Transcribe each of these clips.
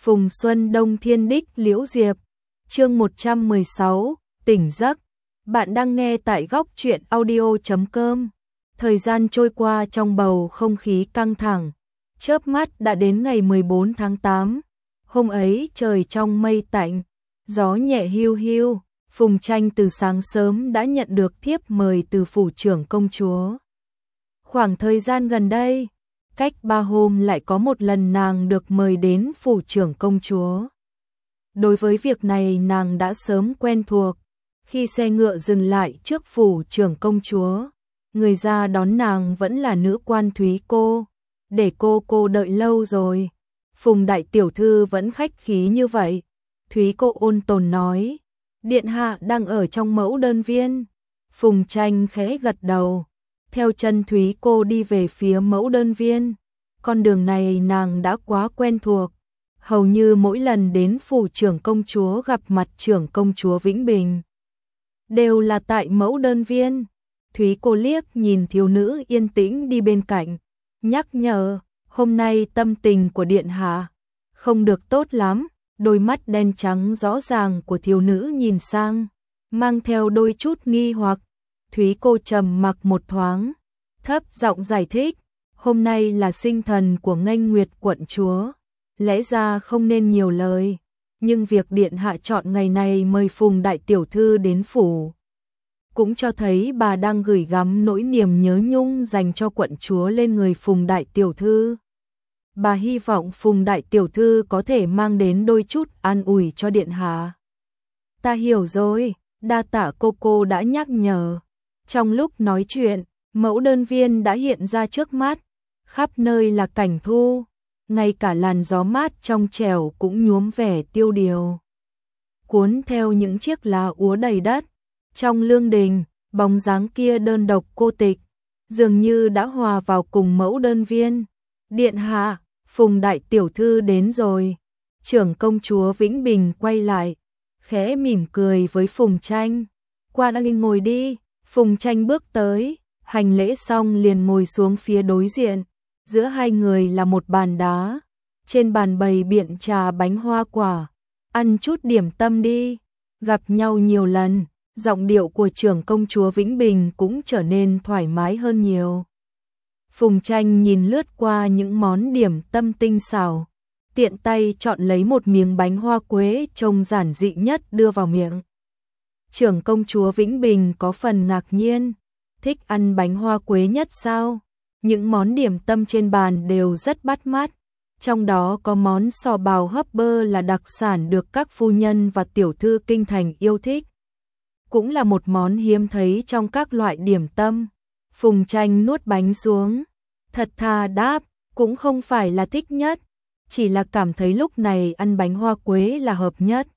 Phùng Xuân Đông Thiên Đích Liễu Diệp. Chương 116, tỉnh giấc. Bạn đang nghe tại góc truyện audio.com. Thời gian trôi qua trong bầu không khí căng thẳng. Chớp mắt đã đến ngày 14 tháng 8. Hôm ấy trời trong mây tạnh, gió nhẹ hiu hiu. Phùng Tranh từ sáng sớm đã nhận được thiếp mời từ phủ trưởng công chúa. Khoảng thời gian gần đây, cách 3 hôm lại có một lần nàng được mời đến phủ trưởng công chúa. Đối với việc này nàng đã sớm quen thuộc. Khi xe ngựa dừng lại trước phủ trưởng công chúa, người ra đón nàng vẫn là nữ quan Thúy cô. Để cô đợi lâu rồi. Phùng đại tiểu thư vẫn khách khí như vậy. Thúy cô ôn tồn nói, điện hạ đang ở trong mẫu đơn viên. Phùng Tranh khẽ gật đầu, theo chân Thúy cô đi về phía mẫu đơn viên. Con đường này nàng đã quá quen thuộc, hầu như mỗi lần đến phủ trưởng công chúa gặp mặt trưởng công chúa Vĩnh Bình đều là tại mẫu đơn viên. Thúy cô liếc nhìn thiếu nữ yên tĩnh đi bên cạnh, nhắc nhở, hôm nay tâm tình của điện hạ không được tốt lắm. Đôi mắt đen trắng rõ ràng của thiếu nữ nhìn sang, mang theo đôi chút nghi hoặc. Thúy cô trầm mặc một thoáng, thấp giọng giải thích, hôm nay là sinh thần của Nghênh Nguyệt quận chúa, lẽ ra không nên nhiều lời, nhưng việc điện hạ chọn ngày này mời Phùng đại tiểu thư đến phủ cũng cho thấy bà đang gửi gắm nỗi niềm nhớ nhung dành cho quận chúa lên người Phùng đại tiểu thư. Bà hy vọng Phùng đại tiểu thư có thể mang đến đôi chút an ủi cho điện hạ. Ta hiểu rồi, đa tạ cô đã nhắc nhở. Trong lúc nói chuyện, mẫu đơn viên đã hiện ra trước mắt, khắp nơi là cảnh thu, ngay cả làn gió mát trong trẻo cũng nhuốm vẻ tiêu điều, cuốn theo những chiếc lá úa đầy đất. Trong lương đình, bóng dáng kia đơn độc cô tịch, dường như đã hòa vào cùng mẫu đơn viên. Điện hạ, Phùng đại tiểu thư đến rồi. Trưởng công chúa Vĩnh Bình quay lại, khẽ mỉm cười với Phùng Tranh. Qua đang ngồi đi. Phùng Tranh bước tới, hành lễ xong liền ngồi xuống phía đối diện. Giữa hai người là một bàn đá, trên bàn bày biện trà bánh hoa quả. Ăn chút điểm tâm đi. Gặp nhau nhiều lần, giọng điệu của trưởng công chúa Vĩnh Bình cũng trở nên thoải mái hơn nhiều. Phùng Tranh nhìn lướt qua những món điểm tâm tinh xảo, tiện tay chọn lấy một miếng bánh hoa quế trông giản dị nhất đưa vào miệng. Trưởng công chúa Vĩnh Bình có phần ngạc nhiên, thích ăn bánh hoa quế nhất sao? Những món điểm tâm trên bàn đều rất bắt mắt, trong đó có món sò bào hấp bơ là đặc sản được các phu nhân và tiểu thư kinh thành yêu thích. Cũng là một món hiếm thấy trong các loại điểm tâm. Phùng Tranh nuốt bánh xuống, thật thà đáp, cũng không phải là thích nhất, chỉ là cảm thấy lúc này ăn bánh hoa quế là hợp nhất,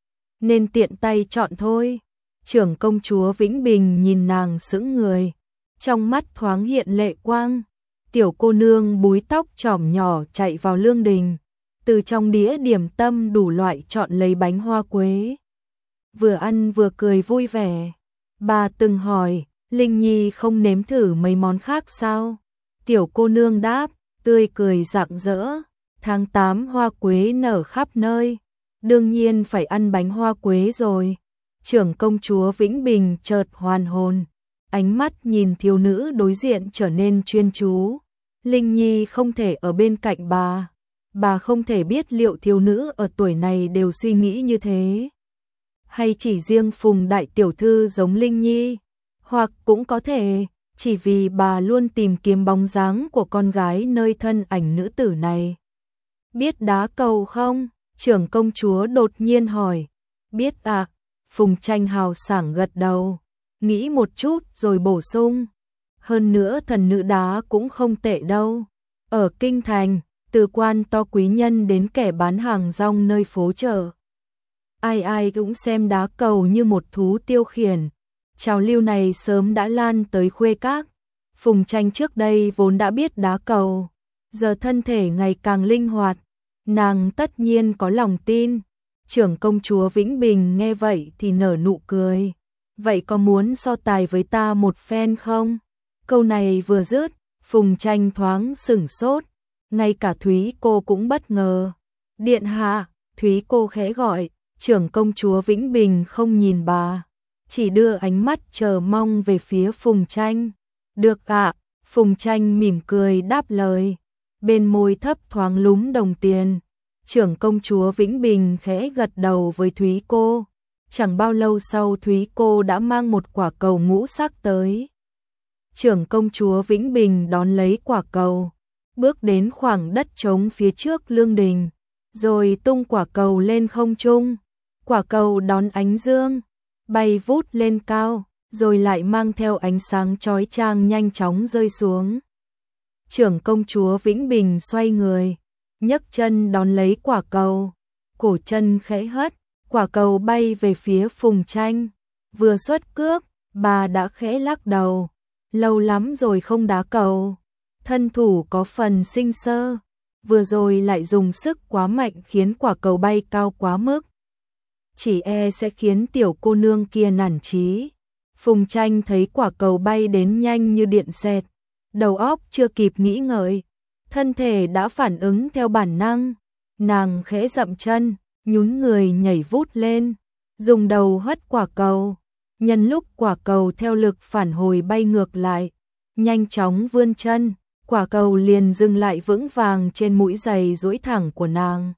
nên tiện tay chọn thôi. Trưởng công chúa Vĩnh Bình nhìn nàng sững người, trong mắt thoáng hiện lệ quang. Tiểu cô nương búi tóc chỏm nhỏ chạy vào lương đình, từ trong đĩa điểm tâm đủ loại chọn lấy bánh hoa quế, vừa ăn vừa cười vui vẻ. Bà từng hỏi, Linh Nhi không nếm thử mấy món khác sao? Tiểu cô nương đáp, tươi cười rạng rỡ, tháng 8 hoa quế nở khắp nơi, đương nhiên phải ăn bánh hoa quế rồi. Trưởng công chúa Vĩnh Bình chợt hoàn hồn, ánh mắt nhìn thiếu nữ đối diện trở nên chuyên chú. Linh Nhi không thể ở bên cạnh bà không thể biết liệu thiếu nữ ở tuổi này đều suy nghĩ như thế, hay chỉ riêng Phùng đại tiểu thư giống Linh Nhi. Hoặc cũng có thể, chỉ vì bà luôn tìm kiếm bóng dáng của con gái nơi thân ảnh nữ tử này. Biết đá cầu không? Trưởng công chúa đột nhiên hỏi. Biết ạ. Phùng Tranh hào sảng gật đầu, nghĩ một chút rồi bổ sung. Hơn nữa thần nữ đá cũng không tệ đâu. Ở kinh thành, từ quan to quý nhân đến kẻ bán hàng rong nơi phố chợ, ai ai cũng xem đá cầu như một thú tiêu khiển. Trào lưu này sớm đã lan tới khuê các. Phùng Tranh trước đây vốn đã biết đá cầu, giờ thân thể ngày càng linh hoạt, nàng tất nhiên có lòng tin. Trưởng công chúa Vĩnh Bình nghe vậy thì nở nụ cười. Vậy có muốn so tài với ta một phen không? Câu này vừa dứt, Phùng Tranh thoáng sửng sốt, ngay cả Thúy cô cũng bất ngờ. Điện hạ, Thúy cô khẽ gọi, trưởng công chúa Vĩnh Bình không nhìn bà, chỉ đưa ánh mắt chờ mong về phía Phùng Tranh. Được ạ, Phùng Tranh mỉm cười đáp lời, bên môi thấp thoáng lúm đồng tiền. Trưởng công chúa Vĩnh Bình khẽ gật đầu với Thúy cô. Chẳng bao lâu sau Thúy cô đã mang một quả cầu ngũ sắc tới. Trưởng công chúa Vĩnh Bình đón lấy quả cầu, bước đến khoảng đất trống phía trước lương đình, rồi tung quả cầu lên không trung. Quả cầu đón ánh dương, bay vút lên cao, rồi lại mang theo ánh sáng chói chang nhanh chóng rơi xuống. Trưởng công chúa Vĩnh Bình xoay người, nhấc chân đón lấy quả cầu, cổ chân khẽ hất, quả cầu bay về phía Phùng Tranh. Vừa xuất cước, bà đã khẽ lắc đầu, lâu lắm rồi không đá cầu, thân thủ có phần sinh sơ, vừa rồi lại dùng sức quá mạnh khiến quả cầu bay cao quá mức, chỉ e sẽ khiến tiểu cô nương kia nản chí. Phùng Tranh thấy quả cầu bay đến nhanh như điện xẹt, đầu óc chưa kịp nghĩ ngợi, thân thể đã phản ứng theo bản năng, nàng khẽ dậm chân, nhún người nhảy vút lên, dùng đầu hất quả cầu. Nhân lúc quả cầu theo lực phản hồi bay ngược lại, nhanh chóng vươn chân, quả cầu liền dừng lại vững vàng trên mũi giày duỗi thẳng của nàng.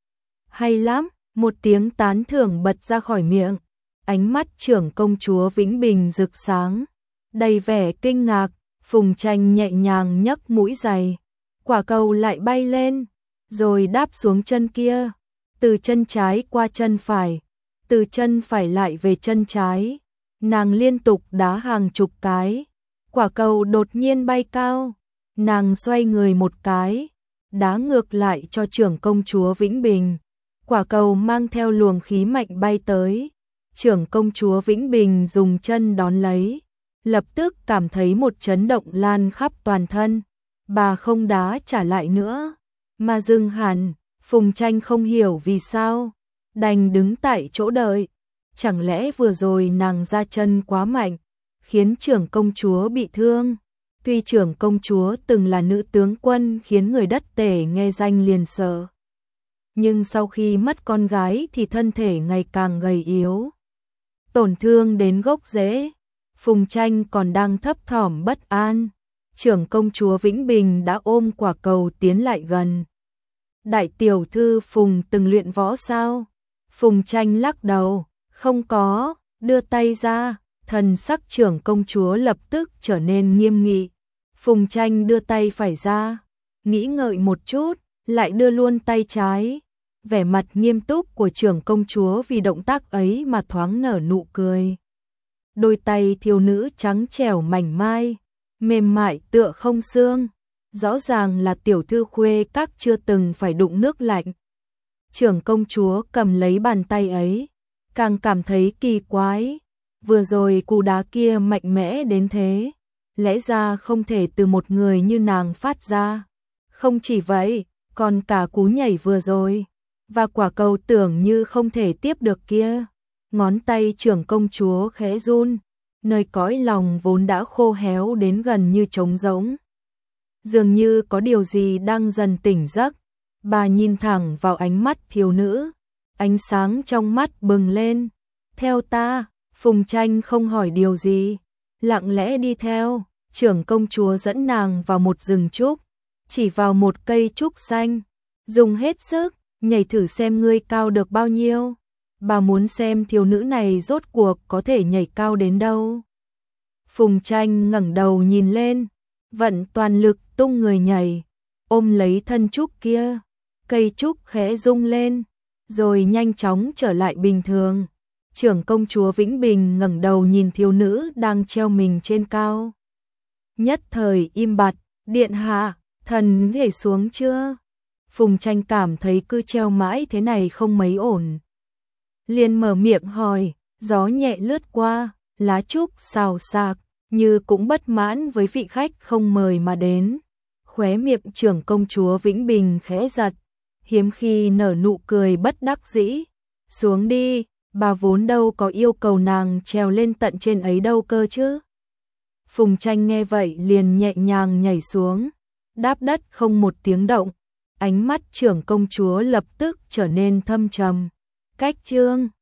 Hay lắm, một tiếng tán thưởng bật ra khỏi miệng, ánh mắt trưởng công chúa Vĩnh Bình rực sáng, đầy vẻ kinh ngạc. Phùng Tranh nhẹ nhàng nhấc mũi giày, quả cầu lại bay lên, rồi đáp xuống chân kia, từ chân trái qua chân phải, từ chân phải lại về chân trái. Nàng liên tục đá hàng chục cái, quả cầu đột nhiên bay cao, nàng xoay người một cái, đá ngược lại cho trưởng công chúa Vĩnh Bình. Quả cầu mang theo luồng khí mạnh bay tới, trưởng công chúa Vĩnh Bình dùng chân đón lấy, lập tức cảm thấy một chấn động lan khắp toàn thân. Bà không đá trả lại nữa, mà dừng hẳn. Phùng Tranh không hiểu vì sao, đành đứng tại chỗ đợi. Chẳng lẽ vừa rồi nàng ra chân quá mạnh, khiến trưởng công chúa bị thương? Tuy trưởng công chúa từng là nữ tướng quân khiến người đất Tể nghe danh liền sợ, nhưng sau khi mất con gái thì thân thể ngày càng gầy yếu, tổn thương đến gốc rễ. Phùng Tranh còn đang thấp thỏm bất an, trưởng công chúa Vĩnh Bình đã ôm quả cầu tiến lại gần. Đại tiểu thư Phùng từng luyện võ sao? Phùng Tranh lắc đầu, không có, đưa tay ra, thần sắc trưởng công chúa lập tức trở nên nghiêm nghị. Phùng Tranh đưa tay phải ra, nghĩ ngợi một chút, lại đưa luôn tay trái. Vẻ mặt nghiêm túc của trưởng công chúa vì động tác ấy mà thoáng nở nụ cười. Đôi tay thiếu nữ trắng trẻo mảnh mai, mềm mại tựa không xương, rõ ràng là tiểu thư khuê các chưa từng phải đụng nước lạnh. Trưởng công chúa cầm lấy bàn tay ấy, càng cảm thấy kỳ quái, vừa rồi cú đá kia mạnh mẽ đến thế, lẽ ra không thể từ một người như nàng phát ra. Không chỉ vậy, còn cả cú nhảy vừa rồi, và quả cầu tưởng như không thể tiếp được kia. Ngón tay trưởng công chúa khẽ run, nơi cõi lòng vốn đã khô héo đến gần như trống rỗng. Dường như có điều gì đang dần tỉnh giấc, bà nhìn thẳng vào ánh mắt thiếu nữ, ánh sáng trong mắt bừng lên. Theo ta. Phùng Tranh không hỏi điều gì, lặng lẽ đi theo. Trưởng công chúa dẫn nàng vào một rừng trúc, chỉ vào một cây trúc xanh, dùng hết sức, nhảy thử xem ngươi cao được bao nhiêu. Bà muốn xem thiếu nữ này rốt cuộc có thể nhảy cao đến đâu. Phùng Tranh ngẩng đầu nhìn lên, vận toàn lực tung người nhảy, ôm lấy thân trúc kia. Cây trúc khẽ rung lên, rồi nhanh chóng trở lại bình thường. Trưởng công chúa Vĩnh Bình ngẩng đầu nhìn thiếu nữ đang treo mình trên cao. Nhất thời im bặt, điện hạ, thần nhảy xuống chưa? Phùng Tranh cảm thấy cứ treo mãi thế này không mấy ổn, liền mở miệng hỏi. Gió nhẹ lướt qua, lá trúc xào xạc, như cũng bất mãn với vị khách không mời mà đến. Khóe miệng trưởng công chúa Vĩnh Bình khẽ giật, hiếm khi nở nụ cười bất đắc dĩ. Xuống đi, bà vốn đâu có yêu cầu nàng trèo lên tận trên ấy đâu cơ chứ. Phùng Tranh nghe vậy liền nhẹ nhàng nhảy xuống, đáp đất không một tiếng động, ánh mắt trưởng công chúa lập tức trở nên thâm trầm. Cách chương